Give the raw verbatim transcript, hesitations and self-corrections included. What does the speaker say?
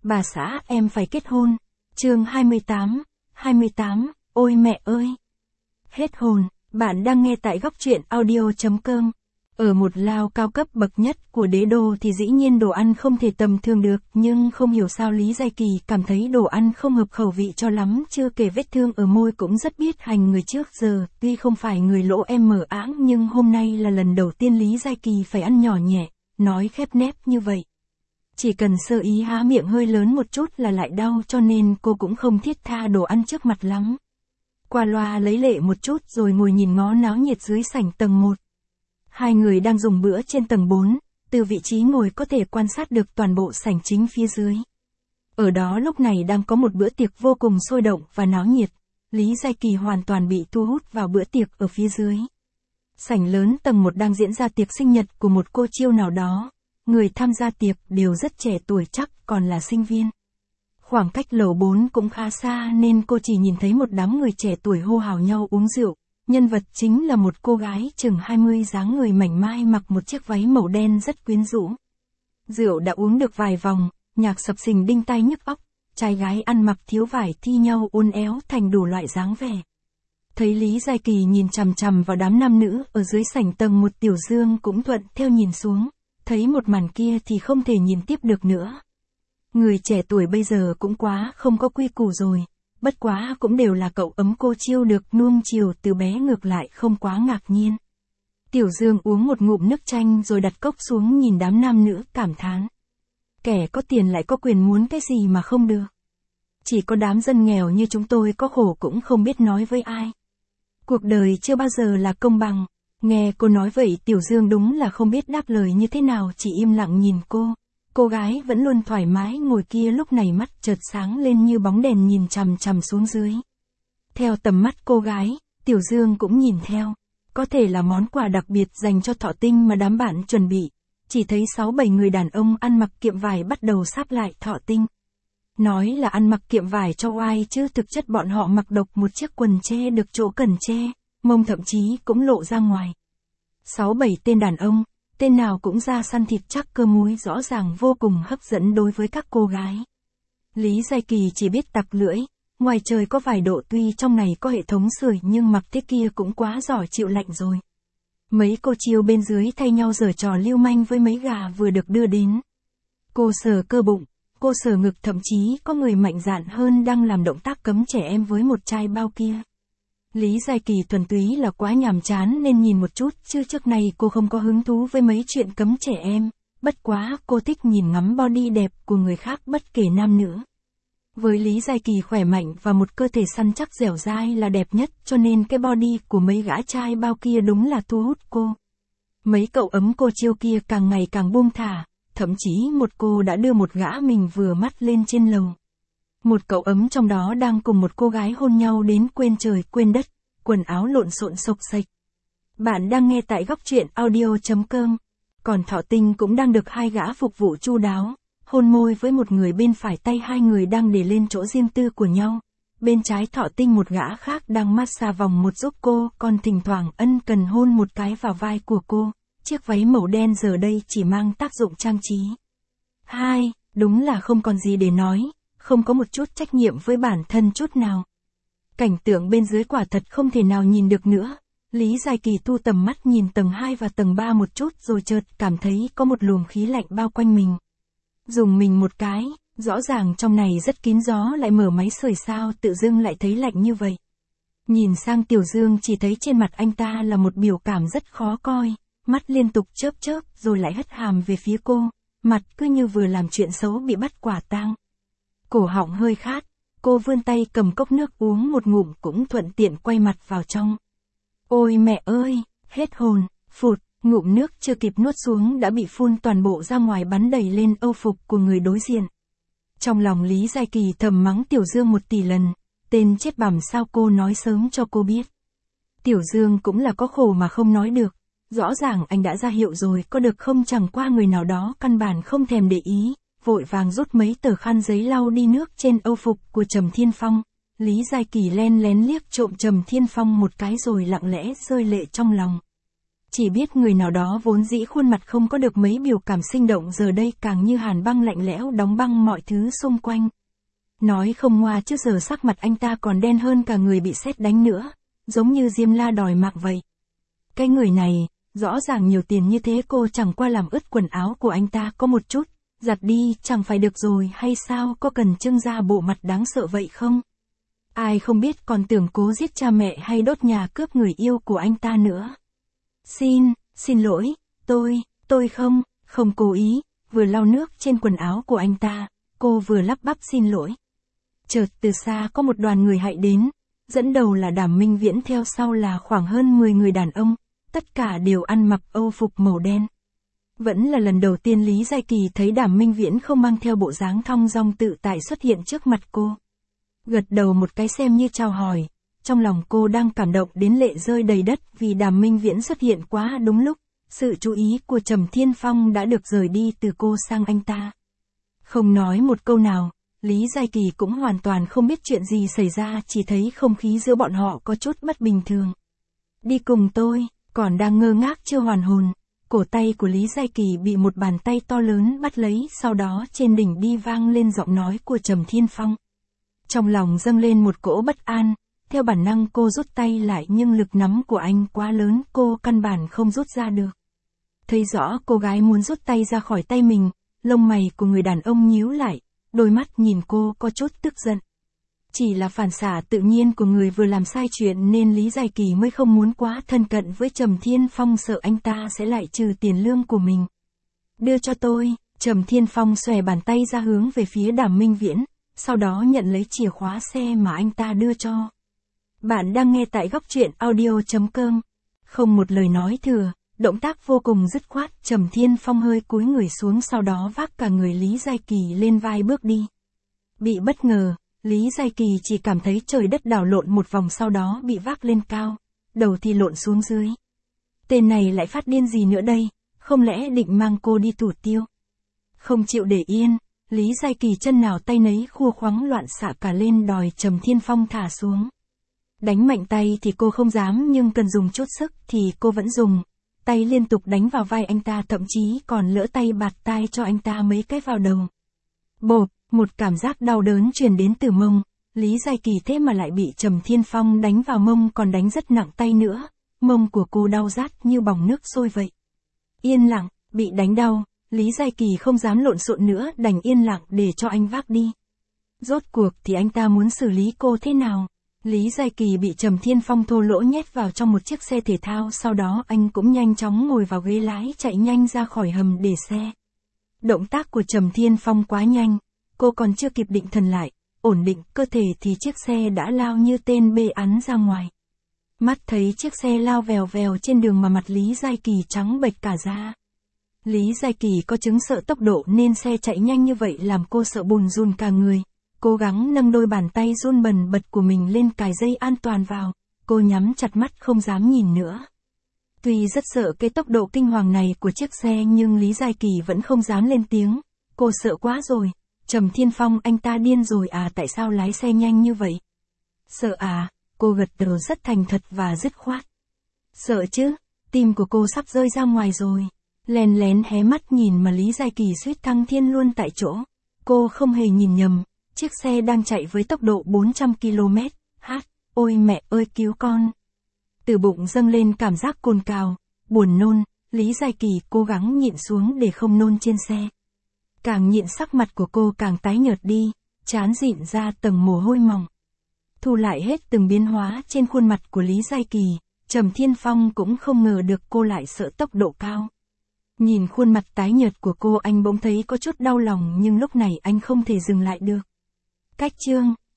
Bà xã em phải kết hôn. Chương hai mươi tám, hai mươi tám, ôi mẹ ơi. Hết hồn, bạn đang nghe tại góc truyện audio chấm com. Ở một lao cao cấp bậc nhất của đế đô thì dĩ nhiên đồ ăn không thể tầm thường được, nhưng không hiểu sao Lý Giai Kỳ cảm thấy đồ ăn không hợp khẩu vị cho lắm, chưa kể vết thương ở môi cũng rất biết hành người trước giờ, tuy không phải người lỗ em mở áng nhưng hôm nay là lần đầu tiên Lý Giai Kỳ phải ăn nhỏ nhẹ, nói khép nép như vậy. Chỉ cần sơ ý há miệng hơi lớn một chút là lại đau, cho nên cô cũng không thiết tha đồ ăn trước mặt lắm. Qua loa lấy lệ một chút rồi ngồi nhìn ngó náo nhiệt dưới sảnh tầng một. Hai người đang dùng bữa trên tầng bốn, từ vị trí ngồi có thể quan sát được toàn bộ sảnh chính phía dưới. Ở đó lúc này đang có một bữa tiệc vô cùng sôi động và náo nhiệt, Lý Giai Kỳ hoàn toàn bị thu hút vào bữa tiệc ở phía dưới. Sảnh lớn tầng một đang diễn ra tiệc sinh nhật của một cô chiêu nào đó, người tham gia tiệc đều rất trẻ tuổi, chắc còn là sinh viên. Khoảng cách lầu bốn cũng khá xa nên cô chỉ nhìn thấy một đám người trẻ tuổi hô hào nhau uống rượu. Nhân vật chính là một cô gái chừng hai mươi, dáng người mảnh mai, mặc một chiếc váy màu đen rất quyến rũ. Rượu đã uống được vài vòng, nhạc sập sình đinh tai nhức óc, trai gái ăn mặc thiếu vải thi nhau uốn éo thành đủ loại dáng vẻ. Thấy Lý Giai Kỳ nhìn chằm chằm vào đám nam nữ ở dưới sảnh tầng một, Tiểu Dương cũng thuận theo nhìn xuống, thấy một màn kia thì không thể nhìn tiếp được nữa. Người trẻ tuổi bây giờ cũng quá không có quy củ rồi. Bất quá cũng đều là cậu ấm cô chiêu được nuông chiều từ bé, ngược lại không quá ngạc nhiên. Tiểu Dương uống một ngụm nước chanh rồi đặt cốc xuống nhìn đám nam nữ cảm thán. Kẻ có tiền lại có quyền muốn cái gì mà không được. Chỉ có đám dân nghèo như chúng tôi có khổ cũng không biết nói với ai. Cuộc đời chưa bao giờ là công bằng. Nghe cô nói vậy Tiểu Dương đúng là không biết đáp lời như thế nào, chỉ im lặng nhìn cô. Cô gái vẫn luôn thoải mái ngồi kia lúc này mắt chợt sáng lên như bóng đèn nhìn chằm chằm xuống dưới. Theo tầm mắt cô gái, Tiểu Dương cũng nhìn theo. Có thể là món quà đặc biệt dành cho thọ tinh mà đám bạn chuẩn bị. Chỉ thấy sáu bảy người đàn ông ăn mặc kiệm vải bắt đầu sáp lại thọ tinh. Nói là ăn mặc kiệm vải cho oai chứ thực chất bọn họ mặc độc một chiếc quần che được chỗ cần che, mông thậm chí cũng lộ ra ngoài. Sáu bảy tên đàn ông, tên nào cũng da săn thịt chắc cơ múi, rõ ràng vô cùng hấp dẫn đối với các cô gái. Lý Giai Kỳ chỉ biết tặc lưỡi, ngoài trời có vài độ, tuy trong này có hệ thống sưởi nhưng mặc thế kia cũng quá giỏi chịu lạnh rồi. Mấy cô chiêu bên dưới thay nhau giở trò lưu manh với mấy gà vừa được đưa đến. Cô sờ cơ bụng, cô sờ ngực, thậm chí có người mạnh dạn hơn đang làm động tác cấm trẻ em với một chai bao kia. Lý Giai Kỳ thuần túy là quá nhàm chán nên nhìn một chút, chứ trước này cô không có hứng thú với mấy chuyện cấm trẻ em. Bất quá cô thích nhìn ngắm body đẹp của người khác bất kể nam nữ. Với Lý Giai Kỳ khỏe mạnh và một cơ thể săn chắc dẻo dai là đẹp nhất, cho nên cái body của mấy gã trai bao kia đúng là thu hút cô. Mấy cậu ấm cô chiêu kia càng ngày càng buông thả, thậm chí một cô đã đưa một gã mình vừa mắt lên trên lầu. Một cậu ấm trong đó đang cùng một cô gái hôn nhau đến quên trời quên đất, quần áo lộn xộn xộc xệch. Bạn đang nghe tại góc truyện audio chấm com. Còn thọ tinh cũng đang được hai gã phục vụ chu đáo, hôn môi với một người bên phải, tay hai người đang để lên chỗ riêng tư của nhau. Bên trái thọ tinh một gã khác đang massage vòng một giúp cô, còn thỉnh thoảng ân cần hôn một cái vào vai của cô. Chiếc váy màu đen giờ đây chỉ mang tác dụng trang trí. Hai, đúng là không còn gì để nói. Không có một chút trách nhiệm với bản thân chút nào. Cảnh tượng bên dưới quả thật không thể nào nhìn được nữa. Lý Giai Kỳ thu tầm mắt nhìn tầng hai và tầng ba một chút rồi chợt cảm thấy có một luồng khí lạnh bao quanh mình. Dùng mình một cái, rõ ràng trong này rất kín gió lại mở máy sưởi, sao tự dưng lại thấy lạnh như vậy. Nhìn sang Tiểu Dương chỉ thấy trên mặt anh ta là một biểu cảm rất khó coi, mắt liên tục chớp chớp rồi lại hất hàm về phía cô, mặt cứ như vừa làm chuyện xấu bị bắt quả tang. Cổ họng hơi khát, cô vươn tay cầm cốc nước uống một ngụm cũng thuận tiện quay mặt vào trong. Ôi mẹ ơi, hết hồn, phụt, ngụm nước chưa kịp nuốt xuống đã bị phun toàn bộ ra ngoài, bắn đầy lên âu phục của người đối diện. Trong lòng Lý Giai Kỳ thầm mắng Tiểu Dương một tỷ lần, tên chết bằm sao cô nói sớm cho cô biết. Tiểu Dương cũng là có khổ mà không nói được, rõ ràng anh đã ra hiệu rồi có được không, chẳng qua người nào đó căn bản không thèm để ý. Vội vàng rút mấy tờ khăn giấy lau đi nước trên âu phục của Trầm Thiên Phong. Lý Giai Kỳ len lén liếc trộm Trầm Thiên Phong một cái rồi lặng lẽ rơi lệ trong lòng. Chỉ biết người nào đó vốn dĩ khuôn mặt không có được mấy biểu cảm sinh động giờ đây càng như hàn băng lạnh lẽo đóng băng mọi thứ xung quanh. Nói không ngoa chứ giờ sắc mặt anh ta còn đen hơn cả người bị sét đánh nữa, giống như Diêm La đòi mạng vậy. Cái người này, rõ ràng nhiều tiền như thế cô chẳng qua làm ướt quần áo của anh ta có một chút, giặt đi chẳng phải được rồi hay sao, có cần trưng ra bộ mặt đáng sợ vậy không? Ai không biết còn tưởng cố giết cha mẹ hay đốt nhà cướp người yêu của anh ta nữa. Xin, xin lỗi, tôi, tôi không, không cố ý, vừa lau nước trên quần áo của anh ta, cô vừa lắp bắp xin lỗi. Chợt từ xa có một đoàn người hạy đến, dẫn đầu là Đàm Minh Viễn, theo sau là khoảng hơn mười người đàn ông, tất cả đều ăn mặc âu phục màu đen. Vẫn là lần đầu tiên Lý Giai Kỳ thấy Đàm Minh Viễn không mang theo bộ dáng thong dong tự tại xuất hiện trước mặt cô. Gật đầu một cái xem như chào hỏi, trong lòng cô đang cảm động đến lệ rơi đầy đất vì Đàm Minh Viễn xuất hiện quá đúng lúc, sự chú ý của Trầm Thiên Phong đã được rời đi từ cô sang anh ta. Không nói một câu nào, Lý Giai Kỳ cũng hoàn toàn không biết chuyện gì xảy ra, chỉ thấy không khí giữa bọn họ có chút bất bình thường. Đi cùng tôi, còn đang ngơ ngác chưa hoàn hồn, cổ tay của Lý Giai Kỳ bị một bàn tay to lớn bắt lấy, sau đó trên đỉnh đi vang lên giọng nói của Trầm Thiên Phong. Trong lòng dâng lên một cỗ bất an, theo bản năng cô rút tay lại nhưng lực nắm của anh quá lớn, cô căn bản không rút ra được. Thấy rõ cô gái muốn rút tay ra khỏi tay mình, lông mày của người đàn ông nhíu lại, đôi mắt nhìn cô có chút tức giận. Chỉ là phản xạ tự nhiên của người vừa làm sai chuyện nên Lý Giai Kỳ mới không muốn quá thân cận với Trầm Thiên Phong, sợ anh ta sẽ lại trừ tiền lương của mình. Đưa cho tôi, Trầm Thiên Phong xòe bàn tay ra hướng về phía Đàm Minh Viễn, sau đó nhận lấy chìa khóa xe mà anh ta đưa cho. Bạn đang nghe tại góc truyện audio chấm com. Không một lời nói thừa, động tác vô cùng dứt khoát, Trầm Thiên Phong hơi cúi người xuống sau đó vác cả người Lý Giai Kỳ lên vai bước đi. Bị bất ngờ, Lý Giai Kỳ chỉ cảm thấy trời đất đảo lộn một vòng, sau đó bị vác lên cao, đầu thì lộn xuống dưới. Tên này lại phát điên gì nữa đây, không lẽ định mang cô đi thủ tiêu? Không chịu để yên, Lý Giai Kỳ chân nào tay nấy khua khoắng loạn xạ cả lên đòi Trầm Thiên Phong thả xuống. Đánh mạnh tay thì cô không dám, nhưng cần dùng chút sức thì cô vẫn dùng. Tay liên tục đánh vào vai anh ta, thậm chí còn lỡ tay bạt tai cho anh ta mấy cái vào đầu. Bộp, một cảm giác đau đớn truyền đến từ mông, Lý Giai Kỳ thế mà lại bị Trầm Thiên Phong đánh vào mông, còn đánh rất nặng tay nữa, mông của cô đau rát như bỏng nước sôi vậy. Yên lặng, bị đánh đau, Lý Giai Kỳ không dám lộn xộn nữa, đành yên lặng để cho anh vác đi. Rốt cuộc thì anh ta muốn xử lý cô thế nào? Lý Giai Kỳ bị Trầm Thiên Phong thô lỗ nhét vào trong một chiếc xe thể thao, sau đó anh cũng nhanh chóng ngồi vào ghế lái chạy nhanh ra khỏi hầm để xe. Động tác của Trầm Thiên Phong quá nhanh, cô còn chưa kịp định thần lại, ổn định cơ thể thì chiếc xe đã lao như tên bê ắn ra ngoài. Mắt thấy chiếc xe lao vèo vèo trên đường mà mặt Lý Giai Kỳ trắng bệch cả da. Lý Giai Kỳ có chứng sợ tốc độ nên xe chạy nhanh như vậy làm cô sợ bùn rùn cả người. Cố gắng nâng đôi bàn tay run bần bật của mình lên cài dây an toàn vào, cô nhắm chặt mắt không dám nhìn nữa. Tuy rất sợ cái tốc độ kinh hoàng này của chiếc xe nhưng Lý Giai Kỳ vẫn không dám lên tiếng, cô sợ quá rồi. Trầm Thiên Phong anh ta điên rồi à, tại sao lái xe nhanh như vậy? Sợ à, cô gật đầu rất thành thật và dứt khoát. Sợ chứ, tim của cô sắp rơi ra ngoài rồi. Lén lén hé mắt nhìn mà Lý Giai Kỳ suýt thăng thiên luôn tại chỗ. Cô không hề nhìn nhầm, chiếc xe đang chạy với tốc độ bốn trăm ki lô mét, hát, ôi mẹ ơi cứu con. Từ bụng dâng lên cảm giác cồn cào, buồn nôn, Lý Giai Kỳ cố gắng nhịn xuống để không nôn trên xe. Càng nhịn sắc mặt của cô càng tái nhợt đi, trán dịn ra tầng mồ hôi mỏng. Thu lại hết từng biến hóa trên khuôn mặt của Lý Giai Kỳ, Trầm Thiên Phong cũng không ngờ được cô lại sợ tốc độ cao. Nhìn khuôn mặt tái nhợt của cô anh bỗng thấy có chút đau lòng, nhưng lúc này anh không thể dừng lại được. Cách chương